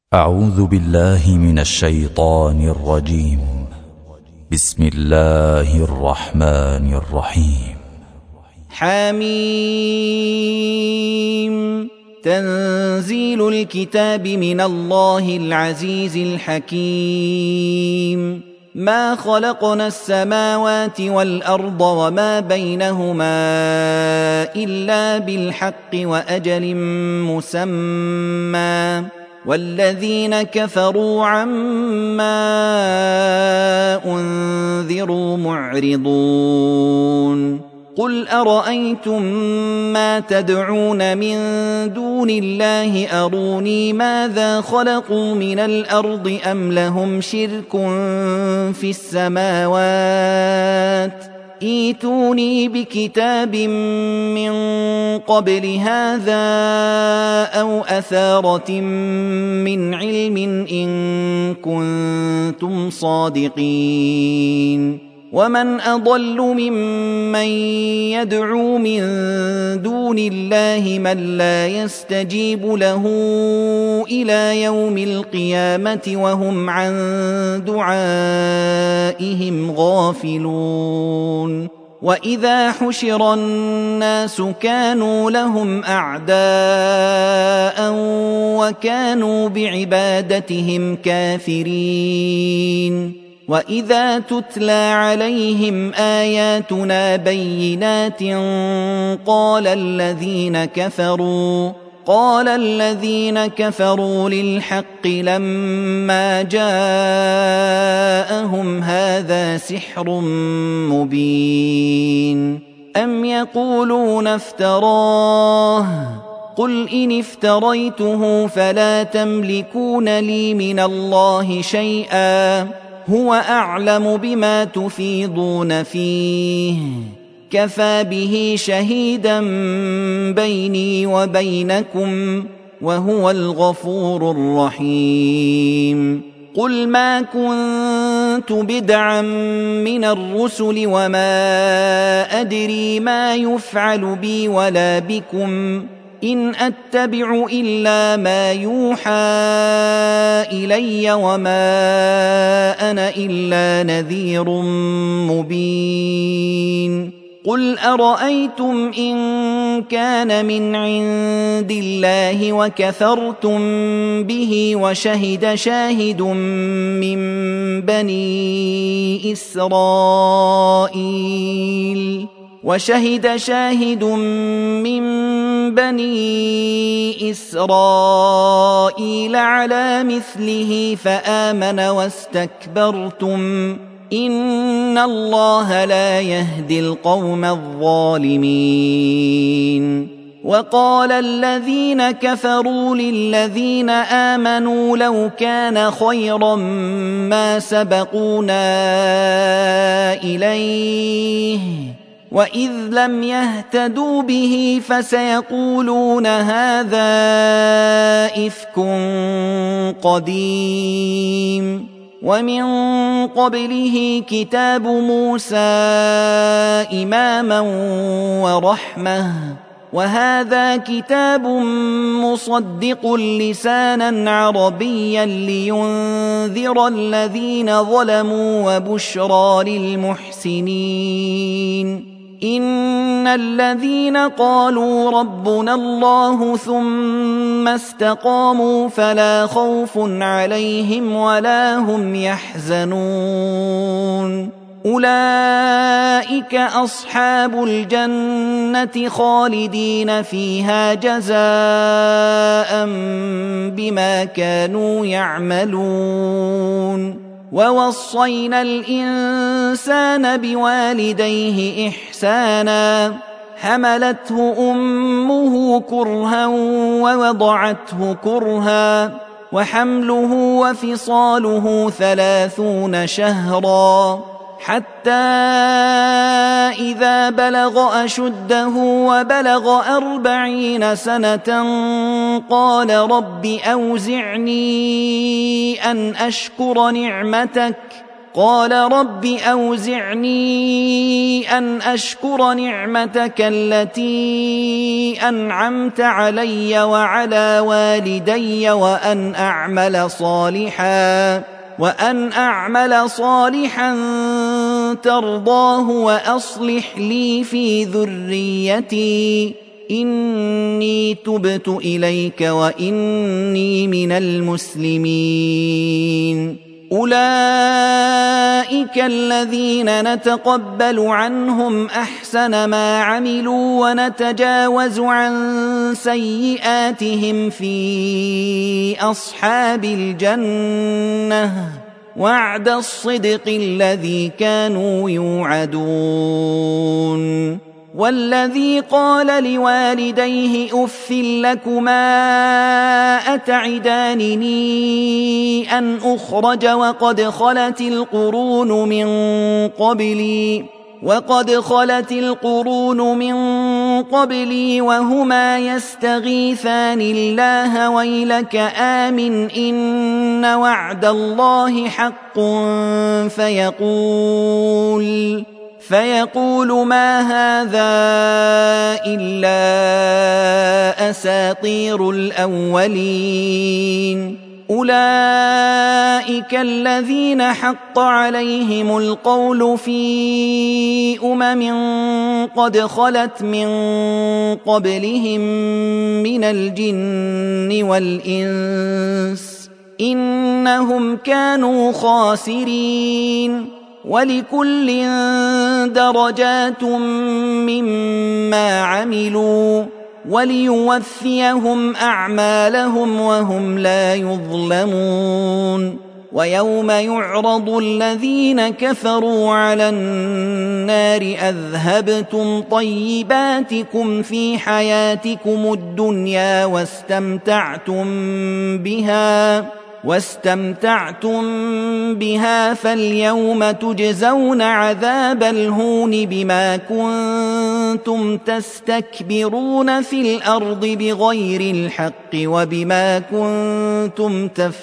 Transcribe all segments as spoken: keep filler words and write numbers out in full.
أعوذ بالله من الشيطان الرجيم. بسم الله الرحمن الرحيم. حميم. تنزيل الكتاب من الله العزيز الحكيم. ما خلقنا السماوات والأرض وما بينهما إلا بالحق وأجل مسمى، والذين كفروا عما أنذروا معرضون. قل أرأيتم ما تدعون من دون الله أروني ماذا خلقوا من الأرض أم لهم شرك في السماوات؟ ائتوني بكتاب من قبل هذا أو أثارة من علم إن كنتم صادقين. ومن أضل ممن يدعو من دون الله من لا يستجيب له إلى يوم القيامة وهم عن دعائهم غافلون. وإذا حشر الناس كانوا لهم أعداء وكانوا بعبادتهم كافرين. وإذا تتلى عليهم آياتنا بينات قال الذين كفروا قال الذين كفروا للحق لما جاءهم هذا سحر مبين. أم يقولون افتراه؟ قل إن افتريته فلا تملكون لي من الله شيئا هو أعلم بما تفيضون فيه، كفى به شهيدا بيني وبينكم وهو الغفور الرحيم. قل ما كنت بدعا من الرسل وما أدري ما يفعل بي ولا بكم إن أتبع إلا ما يوحى إلي وما أنا إلا نذير مبين. قل أرأيتم إن كان من عند الله وكفرتم به وشهد شاهد من بني إسرائيل وشهد شاهد من بني إسرائيل على مثله فآمن واستكبرتم إن الله لا يهدي القوم الظالمين. وقال الذين كفروا للذين آمنوا لو كان خيرا ما سبقونا إليه وإذ لم يهتدوا به فسيقولون هذا إفك قديم. ومن قبله كتاب موسى إماما ورحمة وهذا كتاب مصدق لسانا عربيا لينذر الذين ظلموا وبشرى للمحسنين. إن الذين قالوا ربنا الله ثم استقاموا فلا خوف عليهم ولا هم يحزنون. أولئك أصحاب الجنة خالدين فيها جزاء بما كانوا يعملون. ووصينا الإنسان بوالديه إحسانا حملته أمه كرها ووضعته كرها وحمله وفصاله ثلاثون شهرا حتى إذا بلغ أشده وبلغ أربعين سنة قال رب أوزعني أن أشكر نعمتك قال رب أوزعني أن أشكر نعمتك التي أنعمت علي وعلى والدي وأن أعمل صالحا وأن أعمل صالحا ترضاه وأصلح لي في ذريتي إني تبت إليك وإني من المسلمين. أولئك الذين نتقبل عنهم أحسن ما عملوا ونتجاوز عن سيئاتهم في أصحاب الجنة وعد الصدق الذي كانوا يوعدون. والذي قال لوالديه أف لكما أتعدانني أن أخرج وقد خلت القرون من قبلي وقد خلت القرون من قبلي وهما يستغيثان الله ويلك آمن إن وعد الله حق فيقول فيقول ما هذا إلا أساطير الأولين. أولئك الذين حق عليهم القول في أمم قد خلت من قبلهم من الجن والإنس إنهم كانوا خاسرين. ولكل درجات مما عملوا وليوفيهم أعمالهم وهم لا يظلمون. ويوم يعرض الذين كفروا على النار أذهبتم طيباتكم في حياتكم الدنيا واستمتعتم بها واستمتعتم بها فاليوم تجزون عذاب الهون بما كنتم تستكبرون في الأرض بغير الحق وبما كنتم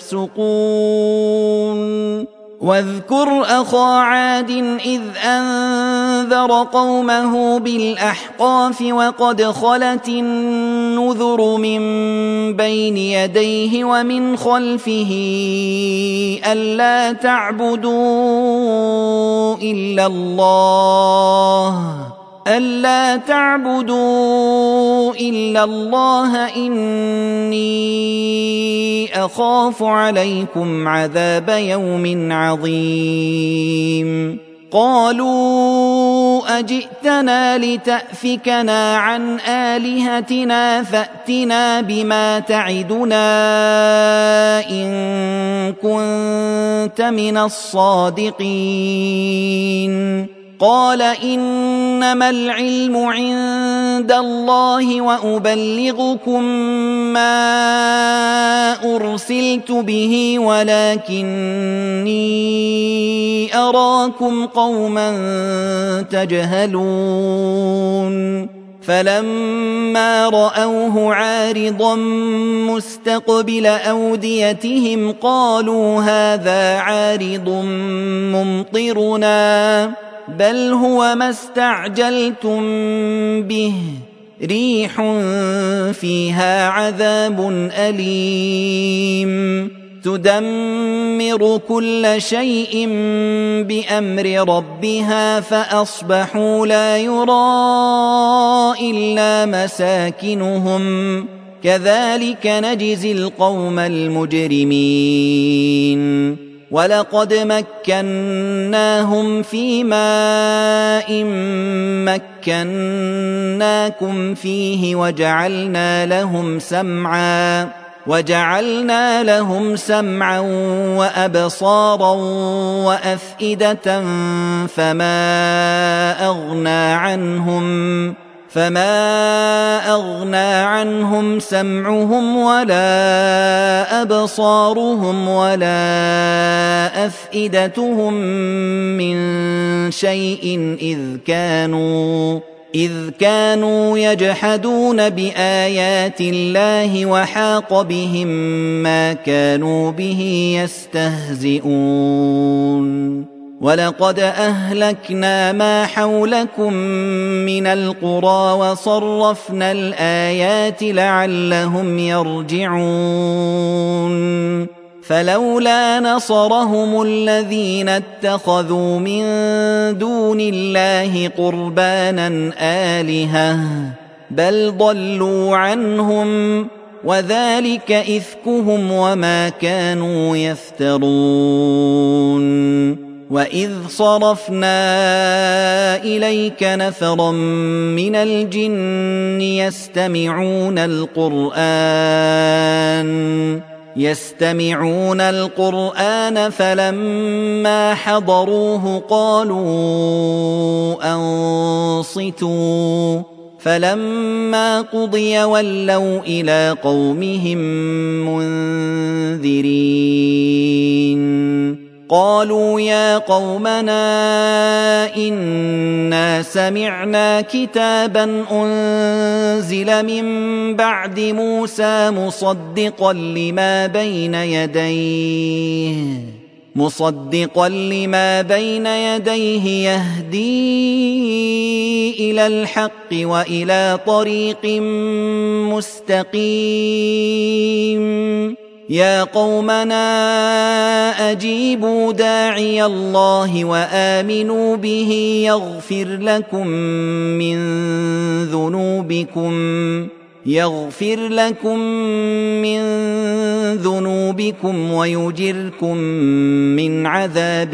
تفسقون. واذكر أخا عاد إذ أنذر قومه بالأحقاف وقد خلت النذر من بين يديه ومن خلفه ألا تعبدوا إلا الله ألا تعبدوا إلا الله إني أخاف عليكم عذاب يوم عظيم. قالوا أجئتنا لتأفكنا عن آلهتنا فأتنا بما تعدنا إن كنت من الصادقين. قال إنما العلم عند الله وأبلغكم ما أرسلت به ولكني أراكم قوما تجهلون. فلما رأوه عارضا مستقبل أوديتهم قالوا هذا عارض ممطرنا بل هو ما استعجلتم به ريح فيها عذاب أليم تدمر كل شيء بأمر ربها فأصبحوا لا يرى إلا مساكنهم كذلك نجزي القوم المجرمين. ولقد مكناهم في ماء مكناكم فيه وجعلنا لهم سمعا وجعلنا لهم سمعا وأبصارا وأفئدة فما أغنى عنهم فما أغنى عنهم سمعهم ولا أبصارهم ولا أفئدتهم من شيء إذ كانوا إذ كانوا يجحدون بآيات الله وحاق بهم ما كانوا به يستهزئون. ولقد أهلكنا ما حولكم من القرى وصرفنا الآيات لعلهم يرجعون فلولا نصرهم الذين اتخذوا من دون الله قربانا آلهة بل ضلوا عنهم وذلك إفكهم وما كانوا يفترون وإذ صرفنا إليك نفرا من الجن يستمعون القرآن يستمعون القرآن فلما حضروه قالوا أنصتوا فلما قضي ولوا إلى قومهم منذرين قالوا يا قومنا إنا سمعنا كتابا أنزل من بعد موسى مصدقا لما بين يديه مصدقا لما بين يديه يهدي إلى الحق وإلى طريق مستقيم يا قومنا أجيبوا داعي الله وآمنوا به يغفر لكم من ذنوبكم يغفر لكم من ذنوبكم ويجركم من عذاب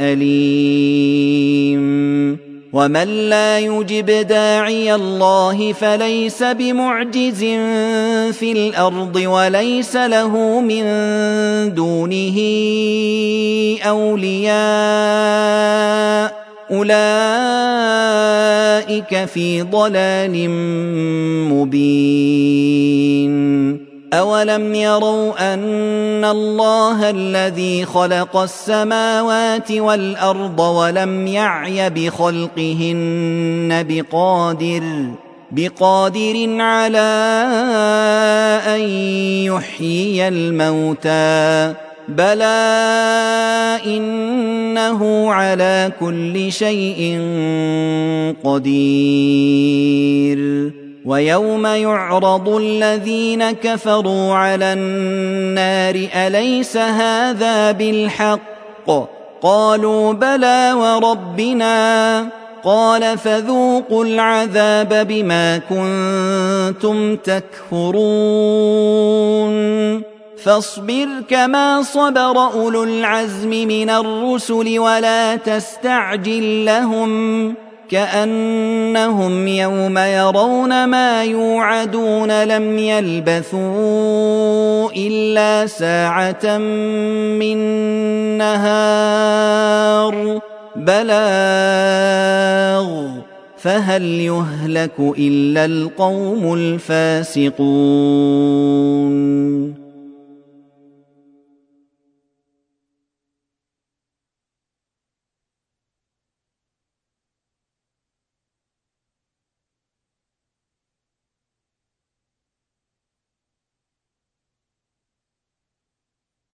أليم ومن لا يجب داعي الله فليس بمعجز في الأرض وليس له من دونه أولياء أولئك في ضلال مبين أولم يروا أن الله الذي خلق السماوات والأرض ولم يعي بخلقهن بقادر بقادر على أن يحيي الموتى بلى إنه على كل شيء قدير ويوم يعرض الذين كفروا على النار أليس هذا بالحق قالوا بلى وربنا قال فذوقوا العذاب بما كنتم تكفرون فاصبر كما صبر أولو العزم من الرسل ولا تستعجل لهم كأنهم يوم يرون ما يوعدون لم يلبثوا إلا ساعة من نهار بلاغ فهل يهلك إلا القوم الفاسقون